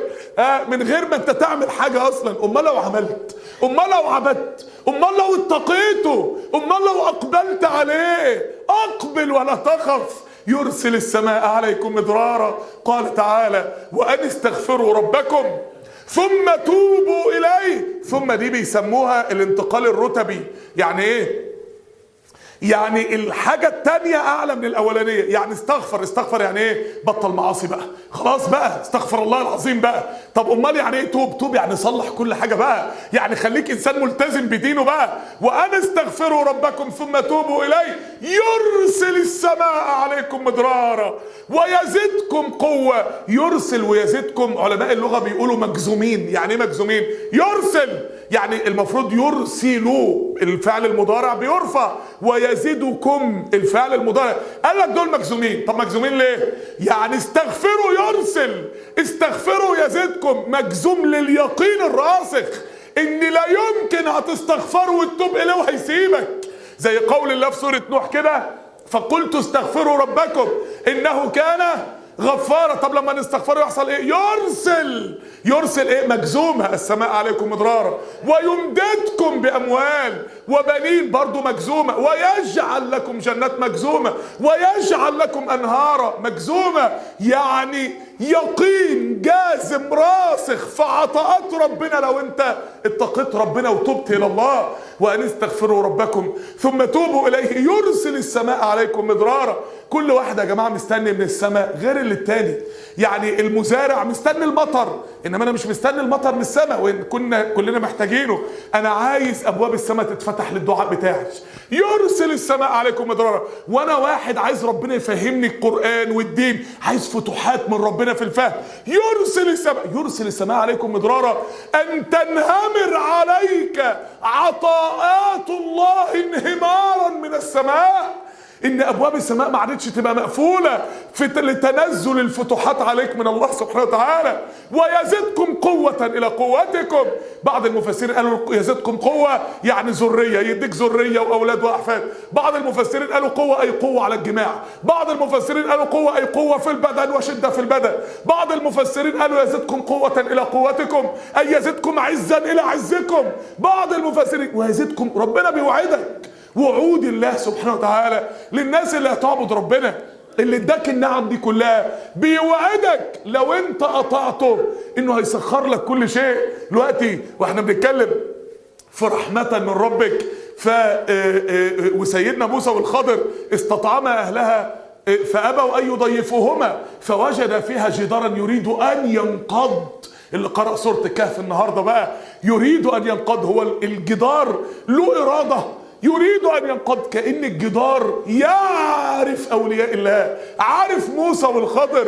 من غير ما انت تعمل حاجه اصلا، امال لو عملت، امال لو عبدت، امال لو اتقيته، امال لو اقبلت عليه. اقبل ولا تخف. يرسل السماء عليكم مدرارا. قال تعالى: وان استغفروا ربكم ثم توبوا اليه. ثم دي بيسموها الانتقال الرتبي. يعني ايه؟ يعني الحاجة التانية أعلى من الأولانية. يعني استغفر يعني إيه؟ بطل معاصي بقى، خلاص بقى، استغفر الله العظيم بقى. طب أمال يعني إيه توب يعني صلح كل حاجة بقى، يعني خليك إنسان ملتزم بدينه بقى. وأن استغفروا ربكم ثم توبوا إليه يرسل السماء عليكم مدرارا ويزدكم قوة. يرسل ويزدكم، علماء اللغة بيقولوا مجزومين. يعني إيه مجزومين؟ يرسل يعني المفروض يرسلوا، الفعل المضارع بيرفع، ويزيدكم الفعل المضارع. قال لك دول مجزومين. طب مجزومين ليه؟ يعني استغفروا يرسل، استغفروا يزيدكم، مجزوم لليقين الراسخ ان لا يمكن هتستغفروا وتتوب اليه وهيسيبك. زي قول الله في سورة نوح كده: فقلت استغفروا ربكم انه كان غفارة. طب لما نستغفره يحصل ايه؟ يرسل ايه؟ مجزومة. السماء عليكم مدرارا ويمددكم باموال وبنين، برضو مجزومة. ويجعل لكم جنات، مجزومة. ويجعل لكم انهارا، مجزومة. يعني يقين جازم راسخ في عطاءات ربنا لو انت اتقيت ربنا وتبت الى الله. وان استغفروا ربكم ثم توبوا اليه يرسل السماء عليكم مدرارا. كل واحد يا جماعه مستني من السماء غير اللي التاني. يعني المزارع مستني المطر، انما انا مش مستني المطر من السماء وان كلنا محتاجينه. انا عايز ابواب السماء تتفتح للدعاء بتاعي. يرسل السماء عليكم مدرارا. وانا واحد عايز ربنا يفهمني القرآن والدين، عايز فتوحات من ربنا في الفهم. يرسل السماء عليكم مدرارا ان تنهمر عليك عطاءات الله انهمارا من السماء. ان ابواب السماء ما عادتش تبقى مقفوله لتنزل الفتوحات عليك من الله سبحانه وتعالى. ويزدكم قوه الى قوتكم. بعض المفسرين قالوا يزدكم قوه يعني ذريه، يديك ذريه واولاد واحفاد. بعض المفسرين قالوا قوه اي قوه على الجماع. بعض المفسرين قالوا قوه اي قوه في البدن وشده في البدن. بعض المفسرين قالوا يزدكم قوه الى قوتكم اي يزدكم عزا الى عزكم. بعض المفسرين ويزدكم، ربنا بيوعدك وعود الله سبحانه وتعالى للناس اللي هتعبد ربنا، اللي اداك النعم دي كلها، بيوعدك لو انت قطعته انه هيسخر لك كل شيء. دلوقتي واحنا بنتكلم في رحمة من ربك، وسيدنا موسى والخضر استطعما اهلها فابوا ان يضيفوهما فوجد فيها جدارا يريد ان ينقض. اللي قرأ سورة الكهف النهارده بقى يريد ان ينقض. هو الجدار له اراده، يريد ان ينقض. كأن الجدار يعرف اولياء الله، عارف موسى والخضر،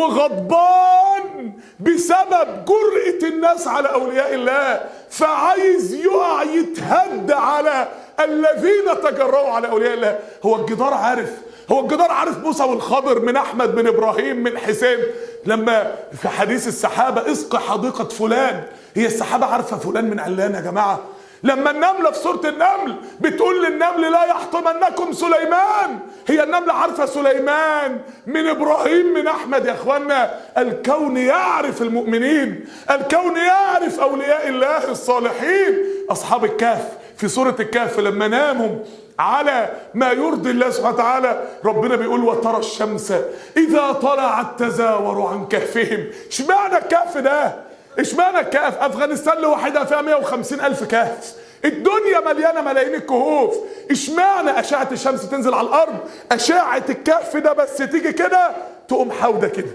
وغضبان بسبب جرأة الناس على اولياء الله، فعايز يقع يتهد على الذين تجرؤوا على اولياء الله. هو الجدار عارف موسى والخضر من احمد من ابراهيم من حسين. لما في حديث السحابه اسقي حديقه فلان، هي السحابه عارفه فلان من علان يا جماعه؟ لما النملة في سورة النمل بتقول للنمل لا يحطمنكم سليمان، هي النملة عارفة سليمان من ابراهيم من احمد. يا اخوانا الكون يعرف المؤمنين، الكون يعرف اولياء الله الصالحين. اصحاب الكهف في سورة الكهف لما ناموا على ما يرضي الله سبحانه وتعالى، ربنا بيقول وترى الشمس اذا طلعت تزاور عن كهفهم. اشمعنى الكهف ده؟ اشمعنى الكهف؟ افغانستان لوحدها فيها 150,000 كهف، الدنيا مليانه ملايين الكهوف. اشمعنى اشعه الشمس تنزل على الارض، اشعه الكهف ده بس تيجي كده تقوم حاوده كده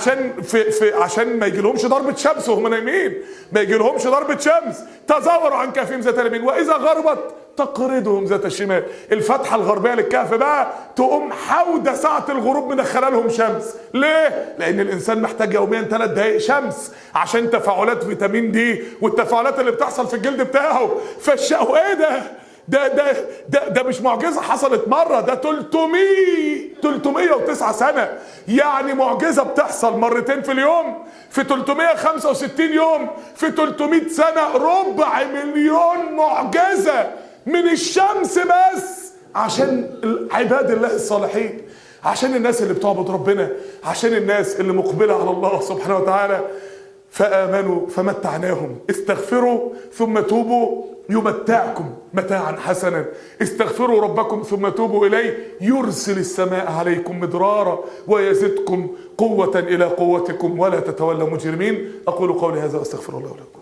عشان ما يجيلهمش ضربه شمس وهم نايمين، ما يجيلهمش ضربه شمس. تزاوروا عن كهفهم ذات اليمين واذا غربت تقرضهم ذات الشمال. الفتحه الغربيه للكهف بقى تقوم حاوده ساعه الغروب مدخله لهم شمس. ليه؟ لان الانسان محتاج يوميا 3 دقائق شمس عشان تفاعلات فيتامين دي والتفاعلات اللي بتحصل في الجلد بتاعه. ايه ده مش معجزه حصلت مره، ده 309 سنه. يعني معجزه بتحصل مرتين في اليوم، في 365 يوم، في 300 سنه، 250,000 معجزه من الشمس بس عشان عباد الله الصالحين، عشان الناس اللي بتعبد ربنا، عشان الناس اللي مقبله على الله سبحانه وتعالى. فآمنوا فمتعناهم. استغفروا ثم توبوا يمتعكم متاعا حسنا. استغفروا ربكم ثم توبوا إليه يرسل السماء عليكم مدرارا ويزدكم قوة إلى قوتكم ولا تتولوا مجرمين. أقول قولي هذا واستغفر الله لكم.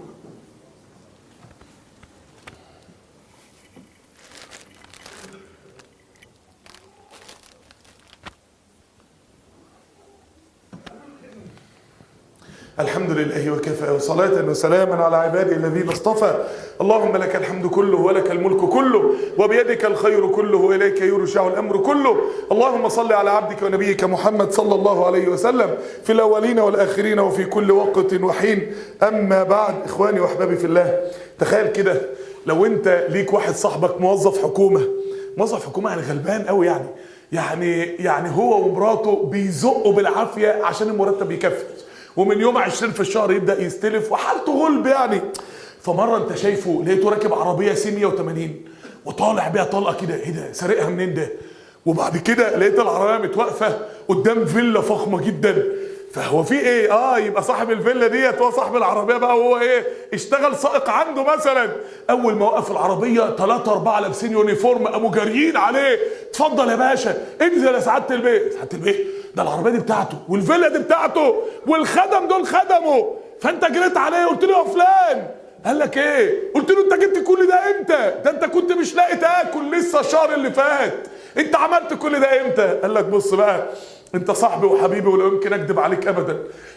الحمد لله وكفى وصلاة وسلاما على عباده الذين اصطفى. اللهم لك الحمد كله ولك الملك كله وبيدك الخير كله وإليك يرجع الأمر كله. اللهم صل على عبدك ونبيك محمد صلى الله عليه وسلم في الأولين والآخرين وفي كل وقت وحين. أما بعد، إخواني وأحبابي في الله، تخيل كده لو أنت ليك واحد صاحبك موظف حكومة يعني غلبان قوي، يعني هو ومراته بيزقوا بالعافية عشان المرتب يكفي، ومن يوم 20 في الشهر يبدأ يستلف وحالته غلب يعني. فمرة انت شايفه لقيته راكب عربية سي 180 وطالع بيها طلقة كده، ايه ده؟ سارقها منين ده؟ وبعد كده لقيت العربية متوقفة قدام فيلا فخمة جدا، فهو في ايه؟ يبقى صاحب الفيلا ديت هو صاحب العربيه بقى، وهو ايه؟ اشتغل سائق عنده مثلا. اول ما وقف العربيه 3 4 لابسين يونيفورم قاموا جاريين عليه، اتفضل يا باشا انزل يا سعاده البيت. سعاده البيت ده العربيه دي بتاعته والفيلا دي بتاعته والخدم دول خدمه، فانت جريت عليه قلت له يا فلان. قال لك ايه؟ قلت له انت جبت كل ده امتى؟ ده انت كنت مش لاقي تاكل لسه الشهر اللي فات، انت عملت كل ده امتى؟ قال لك بص بقى، انت صاحبي وحبيبي ولا يمكن اكذب عليك ابدا،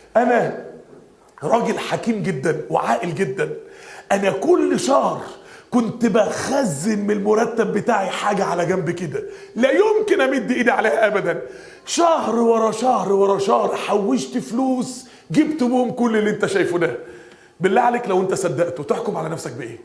انا راجل حكيم جدا وعاقل جدا، انا كل شهر كنت بخزن من المرتب بتاعي حاجه على جنب كده لا يمكن امد ايدي عليها ابدا، شهر ورا شهر ورا شهر حوشت فلوس جبت بهم كل اللي انت شايفه ده. بالله عليك لو انت صدقته تحكم على نفسك بايه؟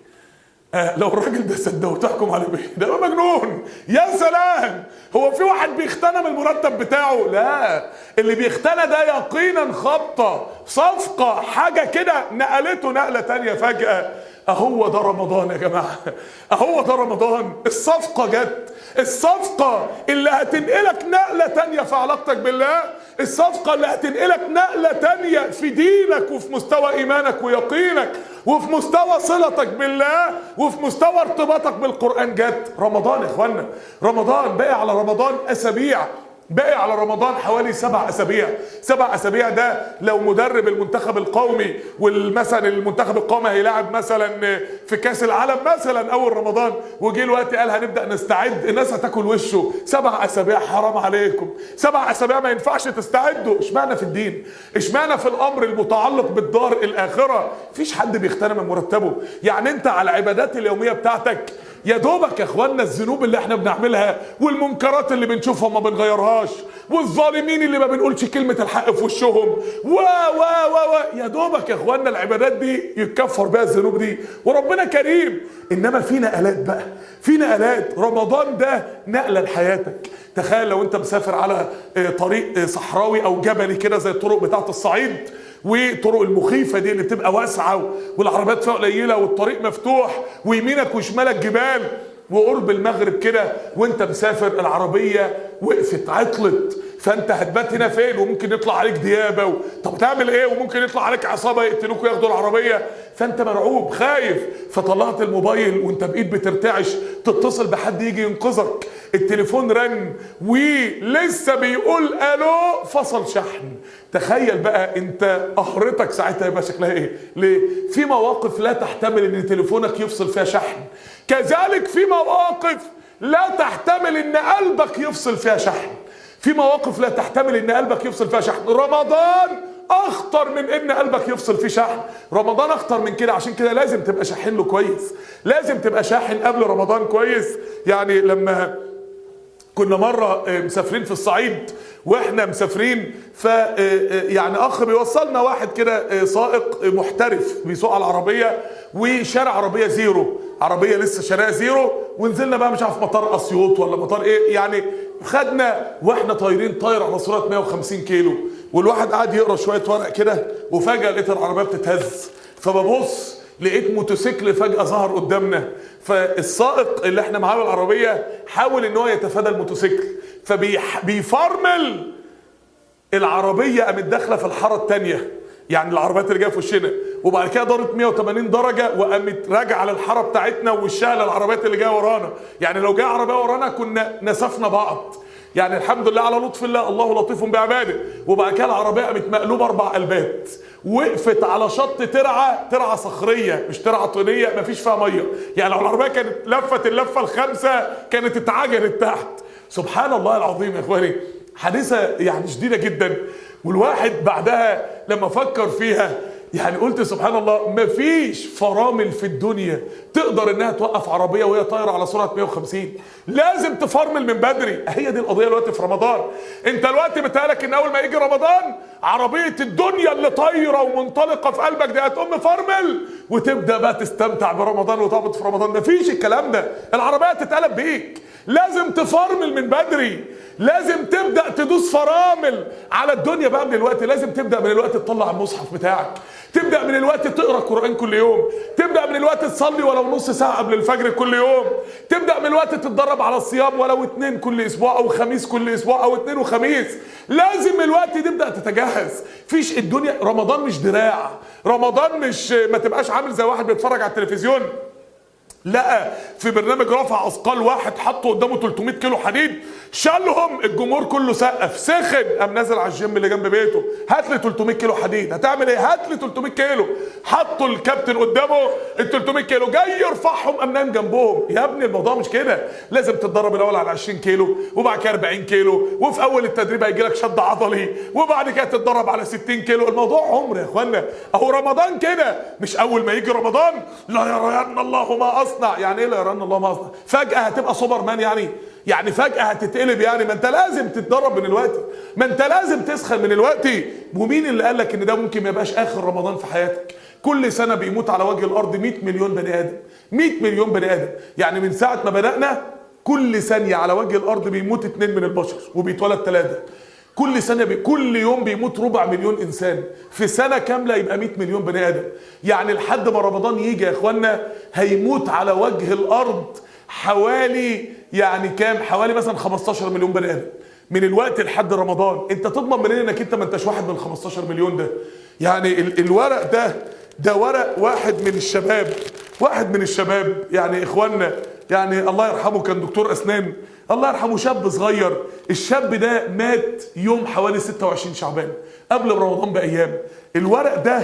لو الراجل ده صدقه تحكم عليه بايه؟ ده مجنون. يا سلام، هو في واحد بيختنى من المرتب بتاعه؟ لا، اللي بيختنى ده يقينا خبطه صفقه، حاجه كده نقلته نقله تانيه فجاه. اهو ده رمضان يا جماعه، اهو ده رمضان. الصفقه جت، الصفقه اللي هتنقلك نقله تانيه في علاقتك بالله، الصفقه اللي هتنقلك نقله تانيه في دينك وفي مستوى ايمانك ويقينك وفي مستوى صلتك بالله وفي مستوى ارتباطك بالقرآن. جت رمضان يا اخوانا، رمضان باقي على رمضان اسابيع، باقي على رمضان حوالي 7 أسابيع. 7 أسابيع ده لو مدرب المنتخب القومي والمثلا المنتخب القومي هيلاعب مثلا في كاس العالم مثلا اول رمضان، وجي الوقت قال هنبدا نستعد، الناس هتاكل وشه. 7 أسابيع حرام عليكم، 7 أسابيع ما ينفعش تستعدوا. اشمعنى في الدين؟ اشمعنى في الامر المتعلق بالدار الاخره؟ مفيش حد بيغتنم من مرتبه. يعني انت على العبادات اليوميه بتاعتك يا دوبك يا اخوانا الذنوب اللي احنا بنعملها والمنكرات اللي بنشوفها ما بنغيرهاش والظالمين اللي ما بنقولش كلمة الحق في وشهم و يا دوبك يا اخوانا العبادات دي يتكفر بها الذنوب دي، وربنا كريم. انما في نقلات بقى، في نقلات. رمضان ده نقلة لحياتك. تخيل لو انت مسافر على طريق صحراوي او جبلي كده زي الطرق بتاعت الصعيد وطرق المخيفه دي اللي بتبقى واسعه والعربيات فيها قليله والطريق مفتوح ويمينك وشمالك جبال، وقرب المغرب كده وانت مسافر العربيه وقفت عطلت، فانت هتبات هنا فين؟ وممكن يطلع عليك ديابه طب تعمل ايه؟ وممكن يطلع عليك عصابه يقتلوك وياخدوا العربيه، فانت مرعوب خايف، فطلعت الموبايل وانت بايد بترتعش تتصل بحد يجي ينقذك. التليفون رن ولسه بيقول الو، فصل شحن. تخيل بقى انت قهرتك ساعتها يبقى شكلها ايه؟ ليه؟ في مواقف لا تحتمل ان تليفونك يفصل فيها شحن، كذلك في مواقف لا تحتمل ان قلبك يفصل فيها شحن، في مواقف لا تحتمل ان قلبك يفصل فيها شحن. رمضان اخطر من ان قلبك يفصل فيه شحن، رمضان اخطر من كده. عشان كده لازم تبقى شاحن له كويس، لازم تبقى شاحن قبل رمضان كويس. يعني لما كنا مرة مسافرين في الصعيد واحنا مسافرين يعني اخ بيوصلنا واحد كده سائق محترف بيسوق على العربية وشارع عربية زيرو، عربية لسه شارع زيرو، ونزلنا بقى مش عارف مطار اسيوط ولا مطار ايه، يعني خدنا واحنا طايرين طاير على سرعة 150 كيلو، والواحد قاعد يقرا شوية ورق كده وفجأة لقيت العربية بتتهز، فببص لقيت موتوسيكل فجأة ظهر قدامنا، فالسائق اللي احنا معاه العربية حاول ان هو يتفادى الموتوسيكل، فبيفرمل العربية قامت داخلة في الحارة التانية، يعني العربيات اللي جايه في وشنا، وبعد كده دارت 180 درجة وقامت راجعة للحارة بتاعتنا ووشها للعربيات اللي جايه ورانا، يعني لو جايه عربية ورانا كنا نسفنا بعض، يعني الحمد لله على لطف الله، الله لطيف بعباده. وبعد كده العربية قامت مقلوبة 4 قلبات، وقفت على شط ترعة صخرية مش ترعة طينية مفيش فيها مية، يعني لو العربية كانت لفت اللفة الخامسة كانت اتعجنت تحت. سبحان الله العظيم يا اخواني، حادثة يعني شديدة جدا. والواحد بعدها لما فكر فيها يعني قلت سبحان الله، مفيش فرامل في الدنيا تقدر انها توقف عربيه وهي طايره على سرعه 150، لازم تفرمل من بدري. هي دي القضيه دلوقتي في رمضان. انت دلوقتي بتهيألك ان اول ما يجي رمضان عربيه الدنيا اللي طايره ومنطلقه في قلبك دي هتقوم مفرمل وتبدا بقى تستمتع برمضان وتهبط في رمضان. مفيش الكلام ده، العربيه تتقلب بيك، لازم تفرمل من بدري، لازم تبدا تدوس فرامل على الدنيا بقى من الوقت، لازم تبدا من الوقت تطلع المصحف بتاعك، تبدأ من الوقت تقرأ قرآن كل يوم، تبدأ من الوقت تصلي ولو نص ساعة قبل الفجر كل يوم، تبدأ من الوقت تتدرب على الصيام ولو 2 كل اسبوع او 5 كل اسبوع او 2 وخميس. لازم من الوقت تبدأ تتجهز. فيش الدنيا، رمضان مش دراع، رمضان مش ما تبقاش عامل زي واحد بيتفرج على التلفزيون لقى في برنامج رفع اثقال واحد حطه قدامه 300 كيلو حديد، شالهم الجمهور كله سقف، سخن، قام نازل على الجيم اللي جنب بيته، هات لي 300 كيلو حديد. هتعمل ايه؟ هات لي 300 كيلو. حطوا الكابتن قدامه ال 300 كيلو، جاي يرفعهم قام نام جنبهم. يا ابني الموضوع مش كده، لازم تتدرب الاول على 20 كيلو وبعد كده 40 كيلو، وفي اول التدريب هيجي لك شد عضلي، وبعد كده تتدرب على 60 كيلو. الموضوع عمر يا اخوانا. اهو رمضان كده، مش اول ما يجي رمضان لا يرين الله ما اصنع. يعني ايه لا يرين الله ما اصنع؟ فجأة هتبقى سوبر مان يعني فجأة هتتقلب يعني؟ ما انت لازم تتدرب من الوقت، ما انت لازم تسخن من الوقت. ومين اللي قال لك ان ده ممكن ما يبقاش اخر رمضان في حياتك؟ كل سنة بيموت على وجه الارض 100 مليون بني ادم، 100 مليون بني ادم. يعني من ساعة ما بدأنا كل ثانية على وجه الارض بيموت 2 من البشر وبيتولد 3. كل سنة كل يوم بيموت 250,000 انسان، في سنة كاملة يبقى 100 مليون بني ادم. يعني لحد ما رمضان يجي يا اخوانا هيموت على وجه الارض حوالي يعني كام؟ حوالي مثلا 15 مليون بني ادم من الوقت لحد رمضان. انت تضمن منين انك انت ما انتش واحد من 15 مليون ده؟ يعني الورق ده ورق واحد من الشباب يعني اخواننا، يعني الله يرحمه كان دكتور اسنان، الله يرحمه، شاب صغير. الشاب ده مات يوم حوالي 26 شعبان قبل رمضان بايام. الورق ده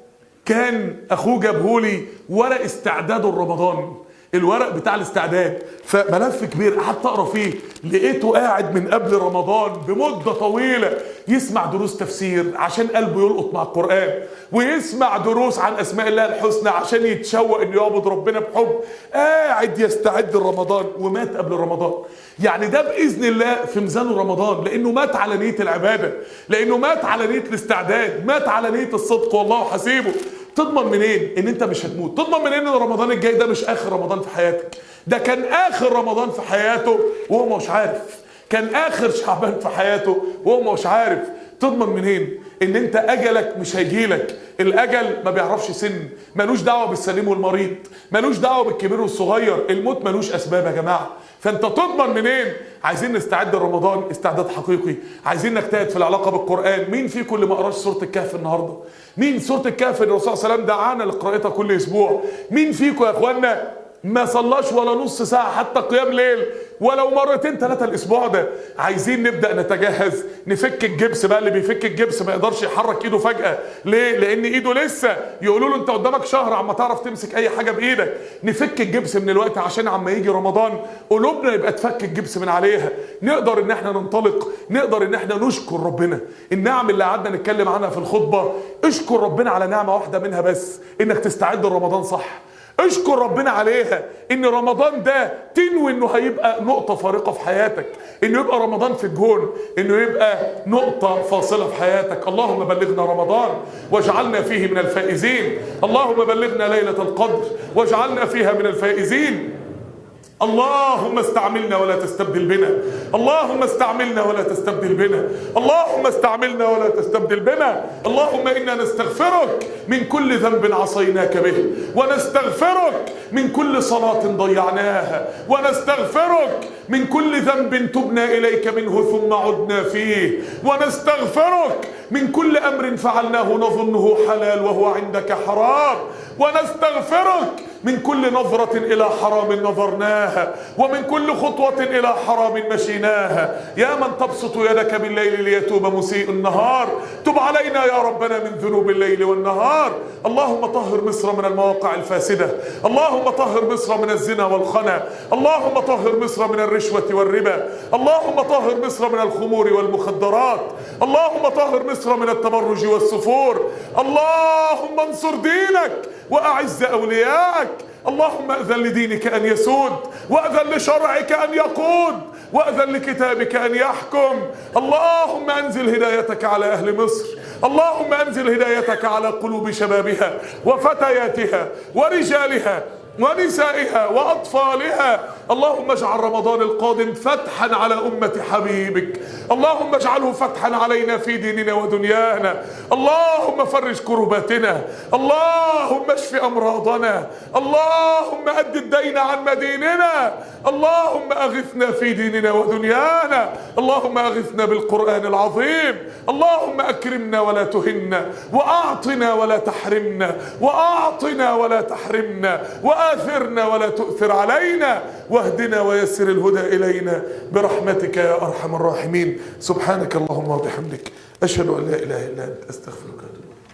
كان اخوه جابهولي ورق استعداده لرمضان، الورق بتاع الاستعداد، فملف كبير قعدت اقرا فيه. لقيته قاعد من قبل رمضان بمده طويله يسمع دروس تفسير عشان قلبه يلقط مع القران، ويسمع دروس عن اسماء الله الحسنى عشان يتشوق انه يعبد ربنا بحب. قاعد يستعد لرمضان ومات قبل رمضان. يعني ده باذن الله في ميزانه رمضان، لانه مات على نيه العباده، لانه مات على نيه الاستعداد، مات على نيه الصدق والله حسيبه. تضمن منين ان انت مش هتموت؟ تضمن منين ان رمضان الجاي ده مش اخر رمضان في حياتك؟ ده كان اخر رمضان في حياته وهو مش عارف، كان اخر شعبان في حياته وهو مش عارف. تضمن منين ان انت اجلك مش هيجيلك؟ الاجل ما بيعرفش سن، ملوش دعوه بالسليم والمريض، ملوش دعوه بالكبير والصغير، الموت ملوش اسباب يا جماعه. فانت تضمن منين؟ عايزين نستعد لرمضان استعداد حقيقي، عايزين نجتهد في العلاقه بالقران. مين فيكم اللي ما قراش سوره الكهف النهارده؟ مين سوره الكهف اللي الرسول صلى الله عليه وسلم دعانا لقراءتها كل اسبوع؟ مين فيكم يا اخوانا ما صلاش ولا نص ساعه حتى قيام ليل ولو 2 3 الاسبوع ده؟ عايزين نبدا نتجهز، نفك الجبس بقى. اللي بيفك الجبس ما يقدرش يحرك ايده فجاه، ليه؟ لان ايده لسه يقولوا له انت قدامك شهر عما تعرف تمسك اي حاجه بايدك. نفك الجبس من الوقت عشان عما يجي رمضان قلوبنا يبقى تفك الجبس من عليها، نقدر ان احنا ننطلق، نقدر ان احنا نشكر ربنا. النعم اللي قعدنا نتكلم عنها في الخطبه، اشكر ربنا على نعمه واحده منها بس، انك تستعد لرمضان صح. اشكر ربنا عليها، ان رمضان ده تنوي انه هيبقى نقطة فارقة في حياتك، انه يبقى رمضان في الجون، انه يبقى نقطة فاصلة في حياتك. اللهم بلغنا رمضان واجعلنا فيه من الفائزين، اللهم بلغنا ليلة القدر واجعلنا فيها من الفائزين. اللهم استعملنا ولا تستبدل بنا، اللهم استعملنا ولا تستبدل بنا، اللهم استعملنا ولا تستبدل بنا. اللهم إنا نستغفرك من كل ذنب عصيناك به، ونستغفرك من كل صلاة ضيعناها، ونستغفرك من كل ذنب تبنا إليك منه ثم عدنا فيه، ونستغفرك من كل أمر فعلناه نظنه حلال وهو عندك حرام، ونستغفرك من كل نظرة إلى حرام نظرناها، ومن كل خطوة إلى حرام مشيناها. يا من تبسط يدك بالليل ليتوب مسيء النهار، تب علينا يا ربنا من ذنوب الليل والنهار. اللهم طهر مصر من المواقع الفاسدة، اللهم طهر مصر من الزنا والخنا، اللهم طهر مصر من الرشوة والربا، اللهم طهر مصر من الخمور والمخدرات، اللهم طهر مصر من التبرج والسفور. اللهم انصر دينك وأعز أولياءك. اللهم أذن لدينك أن يسود، وأذن لشرعك أن يقود، وأذن لكتابك أن يحكم. اللهم أنزل هدايتك على أهل مصر، اللهم أنزل هدايتك على قلوب شبابها وفتياتها ورجالها ونسائها وأطفالها. اللهم اجعل رمضان القادم فتحا على أمة حبيبك، اللهم اجعله فتحا علينا في ديننا ودنيانا. اللهم فرج كرباتنا، اللهم اشف أمراضنا، اللهم أد الدين عن مديننا، اللهم أغثنا في ديننا ودنيانا، اللهم أغثنا بالقرآن العظيم. اللهم أكرمنا ولا تهنا، وأعطنا ولا تحرمنا، وأعطنا ولا تحرمنا، وآثرنا ولا تؤثر علينا، واهدنا ويسر الهدى إلينا برحمتك يا أرحم الراحمين. سبحانك اللهم وبحمدك، أشهد أن لا إله إلا أنت، أستغفرك وأتوب إليك.